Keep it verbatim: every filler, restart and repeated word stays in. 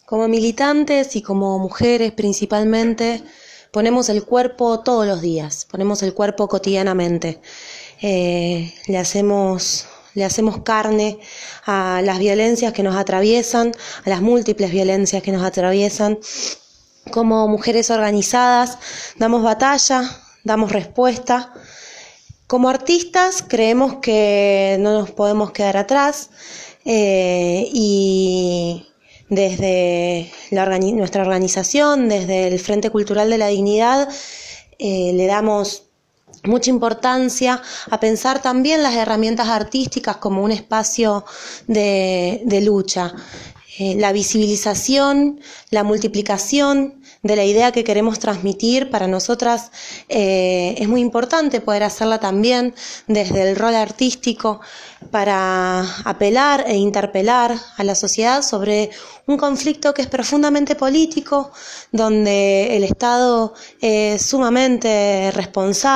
Como militantes y como mujeres principalmente, ponemos el cuerpo todos los días, ponemos el cuerpo cotidianamente. Eh, le hacemos, le hacemos carne a las violencias que nos atraviesan, a las múltiples violencias que nos atraviesan. Como mujeres organizadas, damos batalla, damos respuesta. Como artistas, creemos que no nos podemos quedar atrás eh, y desde la organi- nuestra organización, desde el Frente Cultural de la Dignidad, eh, le damos mucha importancia a pensar también las herramientas artísticas como un espacio de, de lucha. Eh, la visibilización, la multiplicación de la idea que queremos transmitir, para nosotras eh, es muy importante poder hacerla también desde el rol artístico para apelar e interpelar a la sociedad sobre un conflicto que es profundamente político, donde el Estado es sumamente responsable